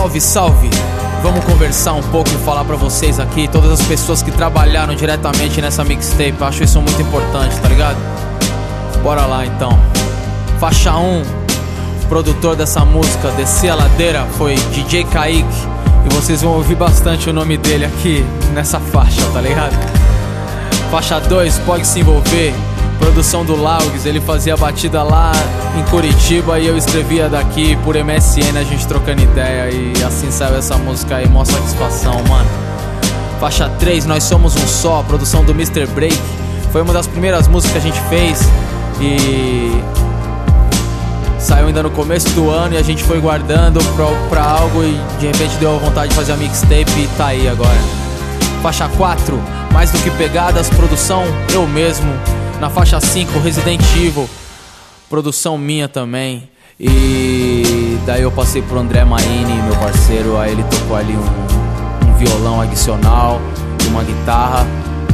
Salve, salve! Vamos conversar um pouco e falar pra vocês aqui, todas as pessoas que trabalharam diretamente nessa mixtape. Acho isso muito importante, tá ligado? Bora lá então. Faixa 1, produtor dessa música, Descer a Ladeira, foi DJ Kaique. E vocês vão ouvir bastante o nome dele aqui nessa faixa, tá ligado? Faixa 2, Pode Se Envolver, produção do Laugs. Ele fazia batida lá em Curitiba e eu escrevia daqui por MSN, a gente trocando ideia. E assim saiu essa música aí, mó satisfação, mano. Faixa 3, Nós Somos Um Só, produção do Mr. Break. Foi uma das primeiras músicas que a gente fez e saiu ainda no começo do ano e a gente foi guardando pra algo e de repente deu a vontade de fazer a mixtape e tá aí agora. Faixa 4, Mais Do Que Pegadas, produção eu mesmo. Na faixa 5, Resident Evil, produção minha também. E daí eu passei pro André Maini, meu parceiro. Aí ele tocou ali um violão adicional e uma guitarra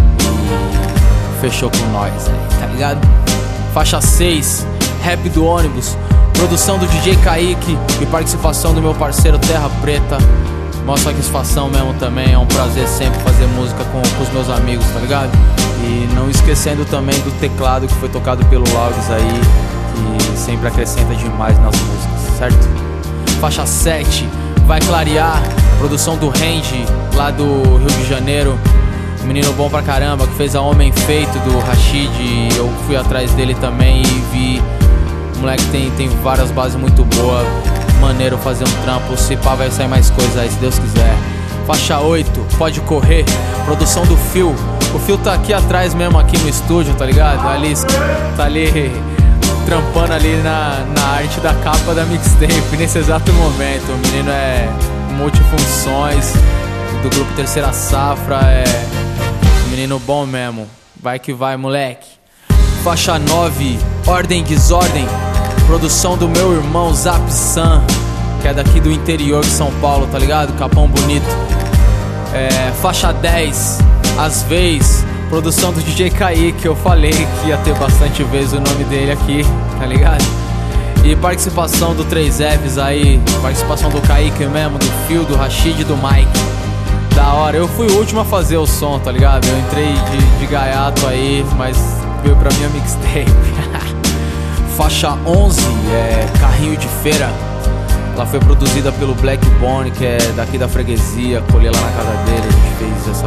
e fechou com nós aí, tá ligado? Faixa 6, Rap do Ônibus, produção do DJ Kaique e participação do meu parceiro Terra Preta. Mó satisfação mesmo também, é um prazer sempre fazer música com os meus amigos, tá ligado? E não esquecendo também do teclado que foi tocado pelo Laugs aí, que sempre acrescenta demais nas músicas, certo? Faixa 7, Vai Clarear, produção do Randy, lá do Rio de Janeiro. Menino bom pra caramba, que fez a Homem Feito do Rashid. Eu fui atrás dele também e vi. O moleque tem várias bases muito boas. Maneiro fazer um trampo, se pá vai sair mais coisa aí, se Deus quiser. Faixa 8, Pode Correr, produção do Phil. O Phil tá aqui atrás mesmo, aqui no estúdio, tá ligado? Ali, tá ali trampando ali na arte da capa da mixtape nesse exato momento. O menino é multifunções do grupo Terceira Safra, é menino bom mesmo. Vai que vai, moleque. Faixa 9, Ordem Desordem, produção do meu irmão Zap San, que é daqui do interior de São Paulo, tá ligado? Capão Bonito. Faixa 10, Às Vezes, produção do DJ Kaique. Eu falei que ia ter bastante vezes o nome dele aqui, tá ligado? E participação do 3Fs aí, participação do Kaique mesmo, do Phil, do Rashid e do Mike. Da hora, eu fui o último a fazer o som, tá ligado? Eu entrei de gaiato aí, mas veio pra minha mixtape. Faixa 11, Carrinho de Feira. Ela foi produzida pelo Black Bone, que é daqui da freguesia. Colhei lá na casa dele, a gente fez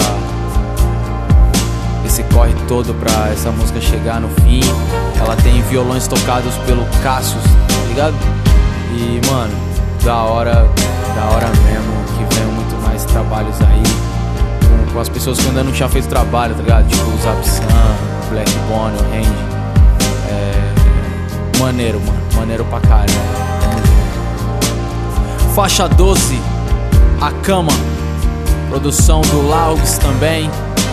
esse corre todo pra essa música chegar no fim. Ela tem violões tocados pelo Cassius, tá ligado? E, mano, da hora mesmo, que venham muito mais trabalhos aí com as pessoas que ainda não tinham feito trabalho, tá ligado? Tipo o Zap San, Black Bone, o Randy. Maneiro, mano, maneiro pra caramba. Tamo junto. Faixa 12, A Cama, produção do Laugs também.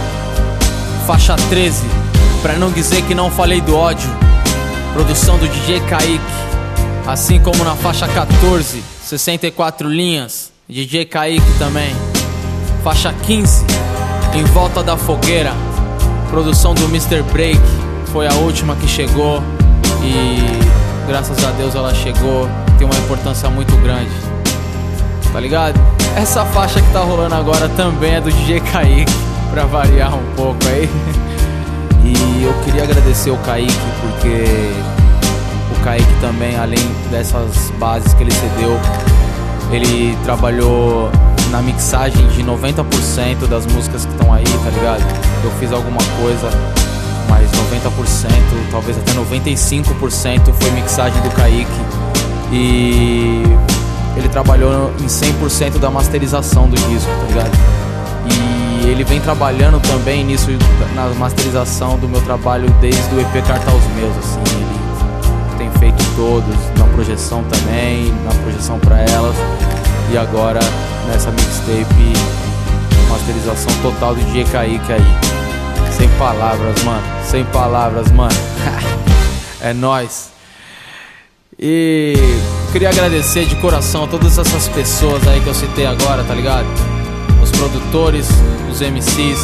Faixa 13, Pra Não Dizer Que Não Falei do Ódio, produção do DJ Kaique. Assim como na faixa 14, 64 linhas, DJ Kaique também. Faixa 15, Em Volta da Fogueira, produção do Mr. Break. Foi a última que chegou e graças a Deus ela chegou. Tem uma importância muito grande, tá ligado? Essa faixa que tá rolando agora também é do DJ Kaique, pra variar um pouco aí. E eu queria agradecer o Kaique, porque o Kaique também, além dessas bases que ele cedeu, ele trabalhou na mixagem de 90% das músicas que estão aí, tá ligado? Eu fiz alguma coisa, mas 90%, talvez até 95% foi mixagem do Kaique. E ele trabalhou em 100% da masterização do disco, tá ligado? E ele vem trabalhando também nisso, na masterização do meu trabalho desde o EP Carta aos Meus, assim. Ele tem feito todos, na projeção também, na projeção pra elas. E agora, nessa mixtape, masterização total do DJ Kaique aí. Sem palavras, mano, sem palavras, mano. É nóis. E queria agradecer de coração a todas essas pessoas aí que eu citei agora, tá ligado? Os produtores, os MCs.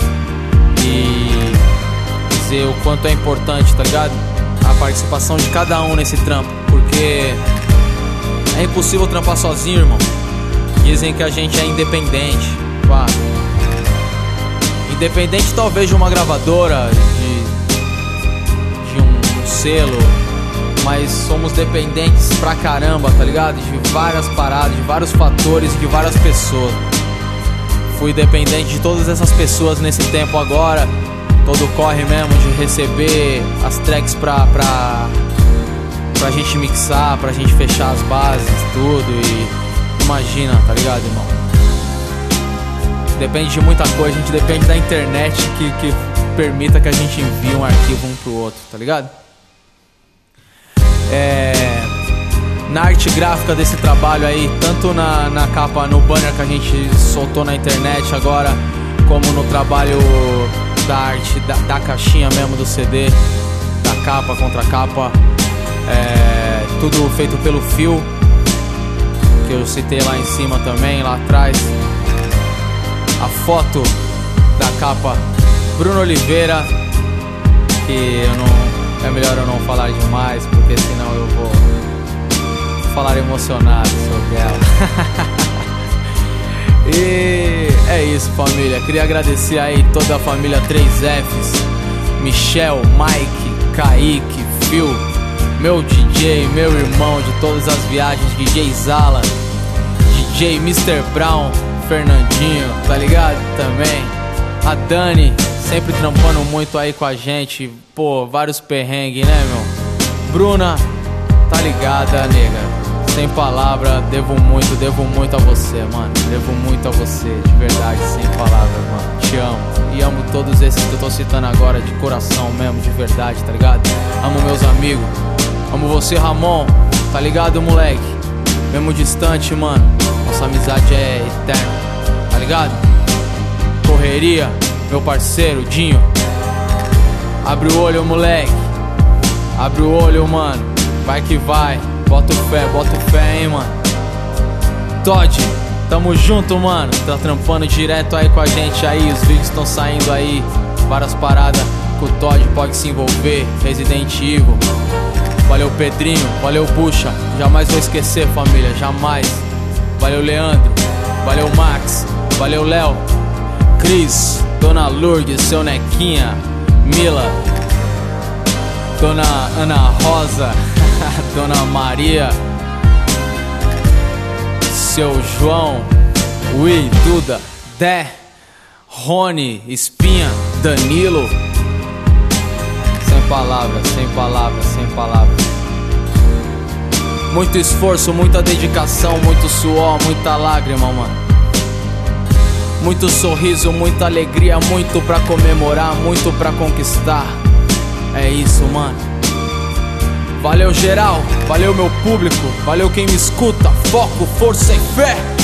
E dizer o quanto é importante, tá ligado? A participação de cada um nesse trampo. Porque é impossível trampar sozinho, irmão. Dizem que a gente é independente, pá. Independente talvez de uma gravadora, de um selo, mas somos dependentes pra caramba, tá ligado? De várias paradas, de vários fatores e de várias pessoas. Fui dependente de todas essas pessoas nesse tempo agora. Todo corre mesmo de receber as tracks pra gente mixar, pra gente fechar as bases, tudo. E imagina, tá ligado, irmão? Depende de muita coisa, a gente depende da internet que permita que a gente envie um arquivo um pro outro, tá ligado? Na arte gráfica desse trabalho aí, tanto na capa, no banner que a gente soltou na internet agora, como no trabalho da arte, da caixinha mesmo do CD, da capa, contra capa, tudo feito pelo Phil, que eu citei lá em cima também, lá atrás. A foto da capa, Bruno Oliveira, que é melhor eu não falar demais, porque senão eu vou falar emocionado sobre ela. E é isso, família. Queria agradecer aí toda a família 3Fs, Michel, Mike, Kaique, Phil, meu DJ, meu irmão de todas as viagens, DJ Zala, DJ Mr. Brown, Fernandinho, tá ligado? Também a Dani, sempre trampando muito aí com a gente. Pô, vários perrengues, né, meu? Bruna, tá ligada, nega? Sem palavra, devo muito a você, mano. Devo muito a você, de verdade, sem palavras, mano. Te amo. E amo todos esses que eu tô citando agora, de coração mesmo, de verdade, tá ligado? Amo meus amigos. Amo você, Ramon, tá ligado, moleque? Mesmo distante, mano, nossa amizade é eterna, tá ligado? Correria, meu parceiro, Dinho. Abre o olho, moleque. Abre o olho, mano. Vai que vai. Bota fé, hein, mano. Todd, tamo junto, mano. Tá trampando direto aí com a gente aí. Os vídeos estão saindo aí. Várias paradas que o Todd pode se envolver. Resident Evil. Valeu, Pedrinho. Valeu, Bucha. Jamais vou esquecer, família. Jamais. Valeu, Leandro. Valeu, Max. Valeu, Léo. Cris. Dona Lourdes, seu Nequinha. Mila. Dona Ana Rosa. Dona Maria. Seu João. Ui, Duda. Dé. Rony. Espinha. Danilo. Sem palavras, sem palavras, sem palavras. Muito esforço, muita dedicação, muito suor, muita lágrima, mano. Muito sorriso, muita alegria, muito pra comemorar, muito pra conquistar. É isso, mano. Valeu, geral, valeu, meu público, valeu quem me escuta. Foco, força e fé.